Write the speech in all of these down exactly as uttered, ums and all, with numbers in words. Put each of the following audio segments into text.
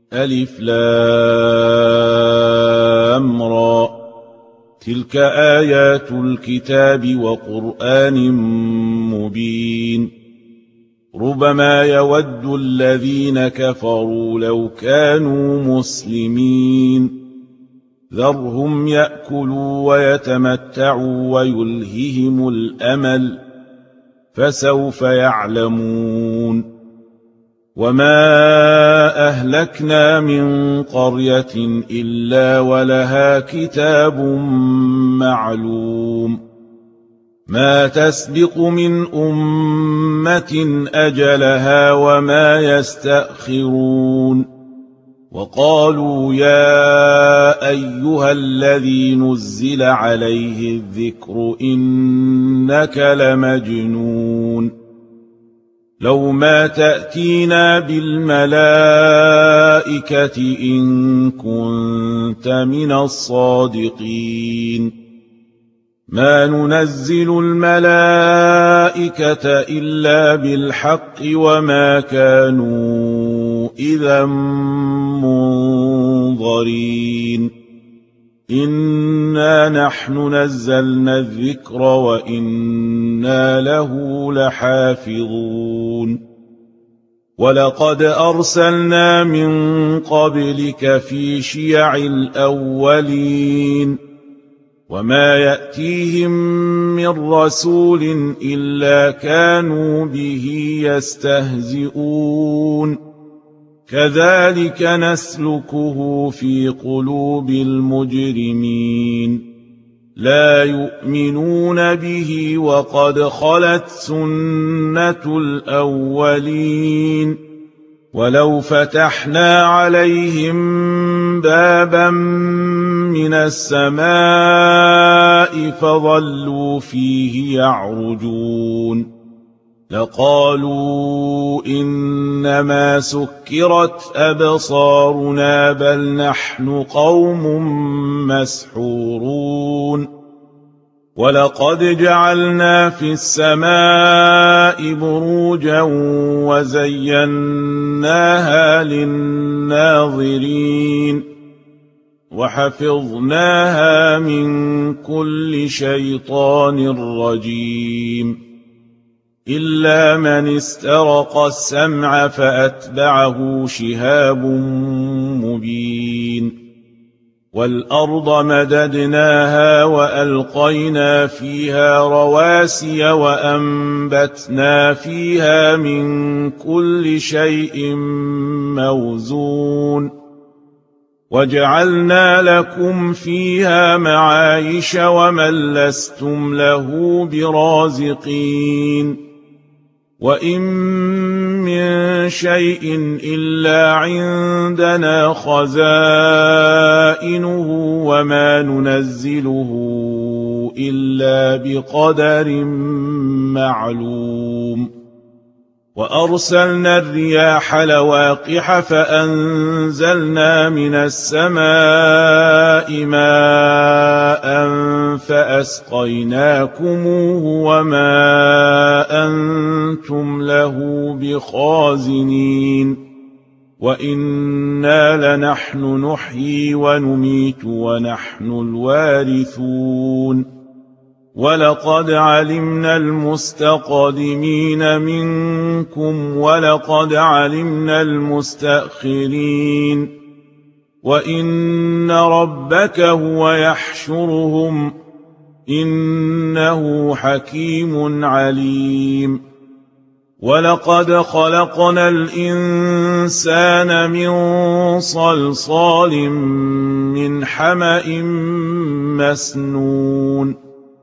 ألف لام را تلك آيات الكتاب وقرآن مبين ربما يود الذين كفروا لو كانوا مسلمين ذرهم يأكلوا ويتمتعوا ويلههم الأمل فسوف يعلمون وما أهلكنا من قرية إلا ولها كتاب معلوم ما تسبق من أمة أجلها وما يستأخرون وقالوا يا أيها الذي نزل عليه الذكر إنك لمجنون لو ما تأتينا بالملائكة إن كنت من الصادقين ما ننزل الملائكة إلا بالحق وما كانوا إذا منظرين إنا نحن نزلنا الذكر وإنا له لحافظون ولقد أرسلنا من قبلك في شيع الأولين وما يأتيهم من رسول إلا كانوا به يستهزئون كذلك نسلكه في قلوب المجرمين لا يؤمنون به وقد خلت سنة الأولين ولو فتحنا عليهم بابا من السماء فظلوا فيه يعرجون لقالوا إنما سكرت أبصارنا بل نحن قوم مسحورون ولقد جعلنا في السماء بروجا وزيناها للناظرين وحفظناها من كل شيطان رجيم إلا من استرق السمع فأتبعه شهاب مبين والأرض مددناها وألقينا فيها رواسي وأنبتنا فيها من كل شيء موزون وجعلنا لكم فيها معايش ومن لستم له برازقين وإن من شيء إلا عندنا خزائنه وما ننزله إلا بقدر معلوم وأرسلنا الرياح لواقح فأنزلنا من السماء ماء فأسقيناكموه وما أنتم له بخازنين وإنا لنحن نحيي ونميت ونحن الوارثون ولقد علمنا المستقدمين منكم ولقد علمنا المستأخرين وإن ربك هو يحشرهم إنه حكيم عليم ولقد خلقنا الإنسان من صلصال من حمأ مسنون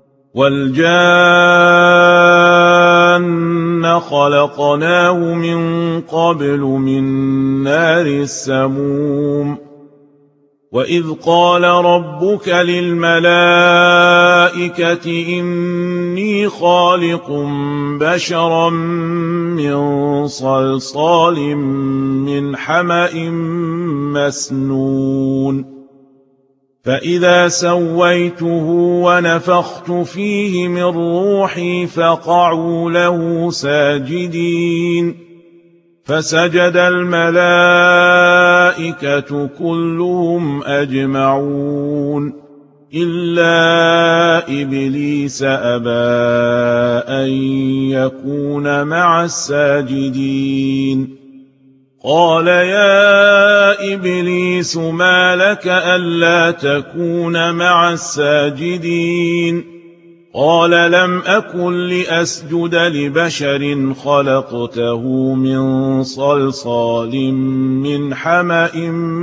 والجان خلقناه من قبل من نار السموم وإذ قال ربك للملائكة إني خالق بشرا من صلصال من حمأ مسنون فإذا سويته ونفخت فيه من روحي فقعوا له ساجدين فسجد الملائكة والملائكة كلهم أجمعون إلا إبليس أبى أن يكون مع الساجدين قال يا إبليس ما لك ألا تكون مع الساجدين قال لم أكن لأسجد لبشر خلقته من صلصال من حمأ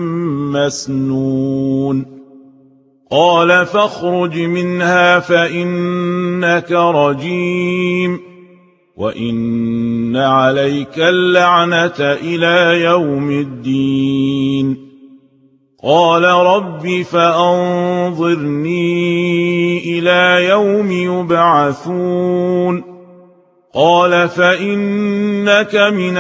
مسنون قال فاخرج منها فإنك رجيم وإن عليك اللعنة إلى يوم الدين قال رب فأنظرني إلى يوم يبعثون قال فإنك من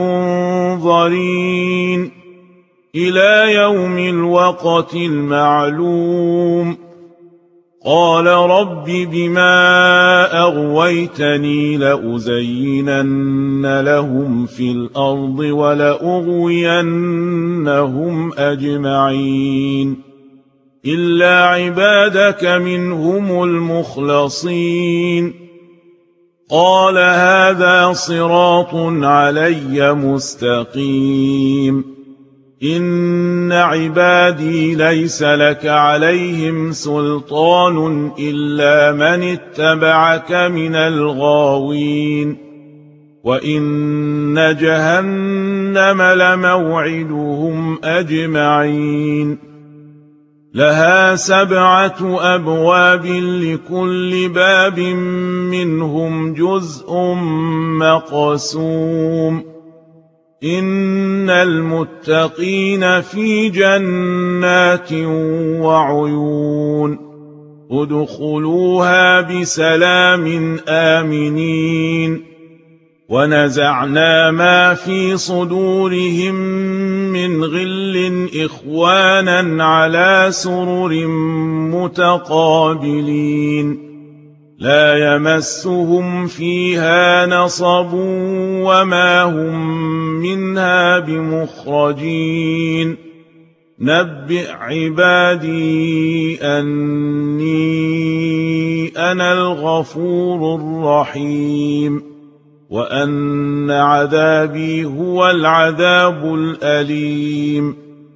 المنظرين إلى يوم الوقت المعلوم قال رب بما أغويتني لأزينن لهم في الأرض ولأغوينهم أجمعين إلا عبادك منهم المخلصين قال هذا صراط علي مستقيم إن عبادي ليس لك عليهم سلطان إلا من اتبعك من الغاوين وإن جهنم لموعدهم أجمعين لها سبعة أبواب لكل باب منهم جزء مقسوم إن المتقين في جنات وعيون ادخلوها بسلام آمنين ونزعنا ما في صدورهم من غل إخوانا على سرر متقابلين لا يمسهم فيها نصب وما هم منها بمخرجين نبئ عبادي أني أنا الغفور الرحيم وأن عذابي هو العذاب الأليم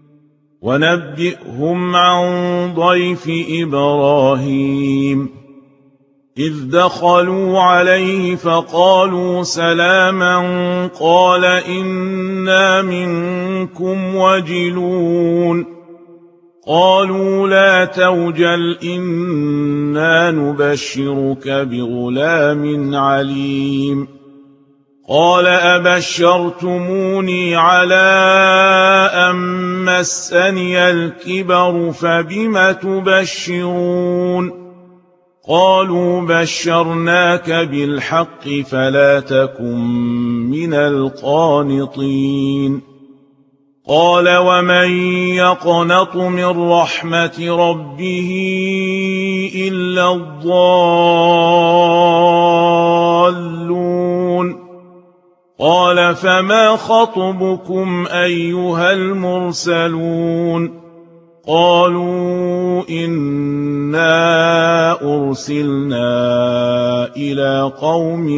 ونبئهم عن ضيف إبراهيم إذ دخلوا عليه فقالوا سلاما قال إنا منكم وجلون قالوا لا توجل إنا نبشرك بغلام عليم قال أبشرتموني على أن مسني الكبر فبم تبشرون قالوا بشرناك بالحق فلا تكن من القانطين قال ومن يقنط من رحمة ربه إلا الضالون قال فما خطبكم أيها المرسلون قالوا إنا أرسلنا إلى قوم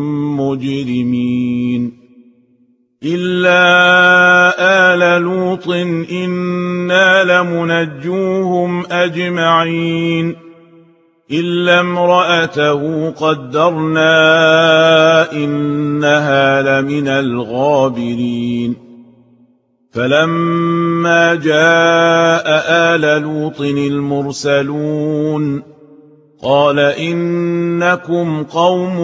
مجرمين إلا آل لوط إنا لمنجوهم أجمعين إلا امرأته قدرنا إنها لمن الغابرين فلما جاء آل لوط المرسلون قال إنكم قوم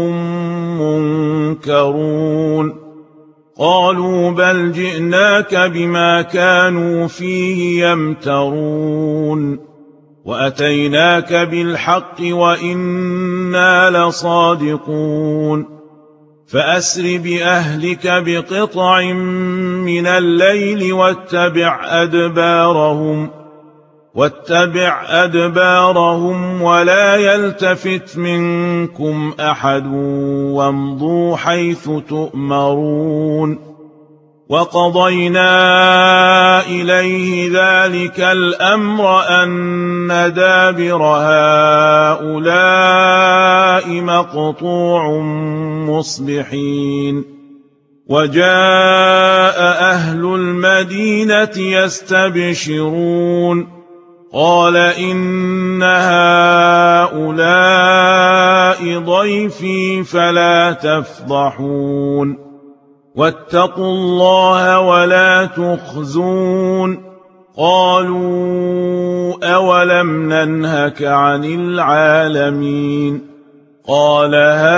منكرون قالوا بل جئناك بما كانوا فيه يمترون وأتيناك بالحق وإنا لصادقون فأسر بأهلك بقطع من الليل واتبع أدبارهم واتبع أدبارهم ولا يلتفت منكم أحد وامضوا حيث تؤمرون وقضينا إليه ذلك الأمر أن دابر هؤلاء مقطوع مصبحين وجاء أهل المدينة يستبشرون قال إن هؤلاء ضيفي فلا تفضحون واتقوا الله ولا تخزون قالوا أولم ننهك عن العالمين قال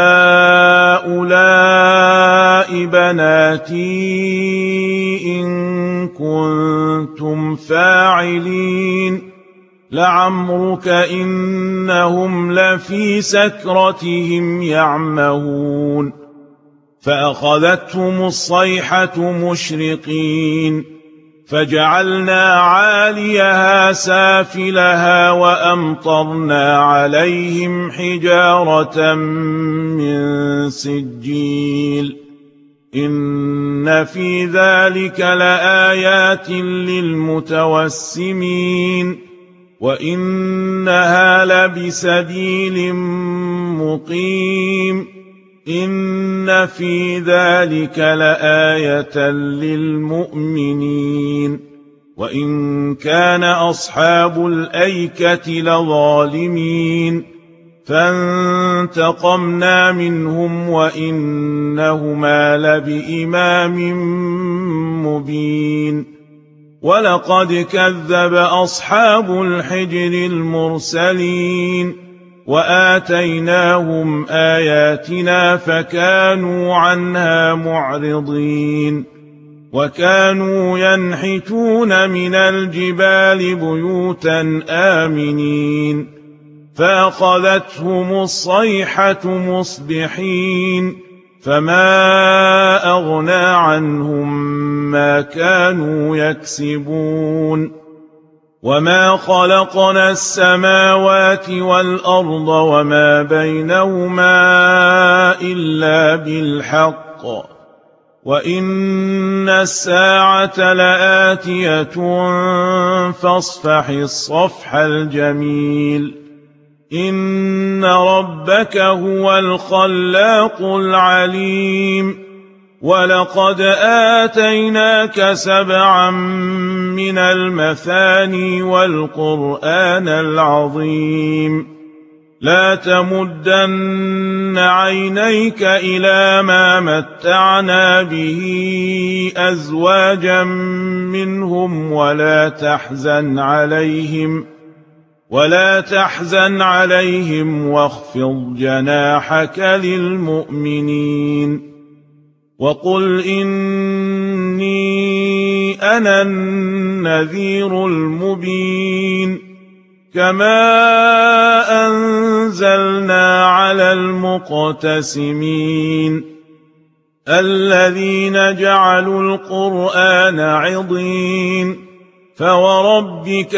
هؤلاء بناتي إن كنتم فاعلين لعمرك إنهم لفي سكرتهم يعمهون فأخذتهم الصيحة مشرقين فجعلنا عاليها سافلها وأمطرنا عليهم حجارة من سجيل إن في ذلك لآيات للمتوسمين وإنها لبسبيل مقيم إن في ذلك لآية للمؤمنين وإن كان أصحاب الأيكة لظالمين فانتقمنا منهم وإنهما لبإمام مبين ولقد كذب أصحاب الحجر المرسلين وآتيناهم آياتنا فكانوا عنها معرضين وكانوا ينحتون من الجبال بيوتا آمنين فأخذتهم الصيحة مصبحين فما أغنى عنهم ما كانوا يكسبون وما خلقنا السماوات والأرض وما بينهما إلا بالحق وإن الساعة لآتية فاصفح الصفح الجميل إن ربك هو الخلاق العليم ولقد آتيناك سبعا من المثاني والقرآن العظيم لا تمدن عينيك إلى ما متعنا به أزواجا منهم ولا تحزن عليهم ولا تحزن عليهم واخفض جناحك للمؤمنين وقل إني أنا النذير المبين كما أنزلنا على المقتسمين الذين جعلوا القرآن عضين فوربك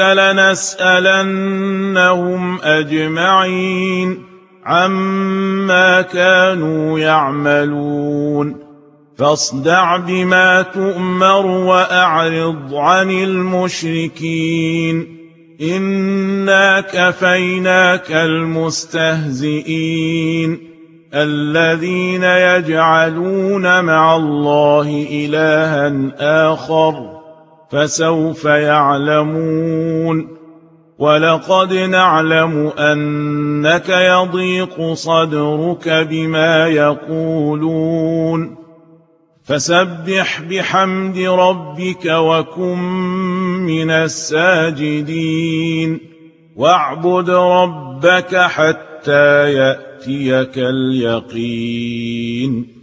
لنسألنهم أجمعين عما كانوا يعملون فاصدع بما تؤمر وأعرض عن المشركين إنا كفيناك المستهزئين الذين يجعلون مع الله إلها آخر فسوف يعلمون ولقد نعلم أنك يضيق صدرك بما يقولون فسبح بحمد ربك وكن من الساجدين واعبد ربك حتى يأتيك اليقين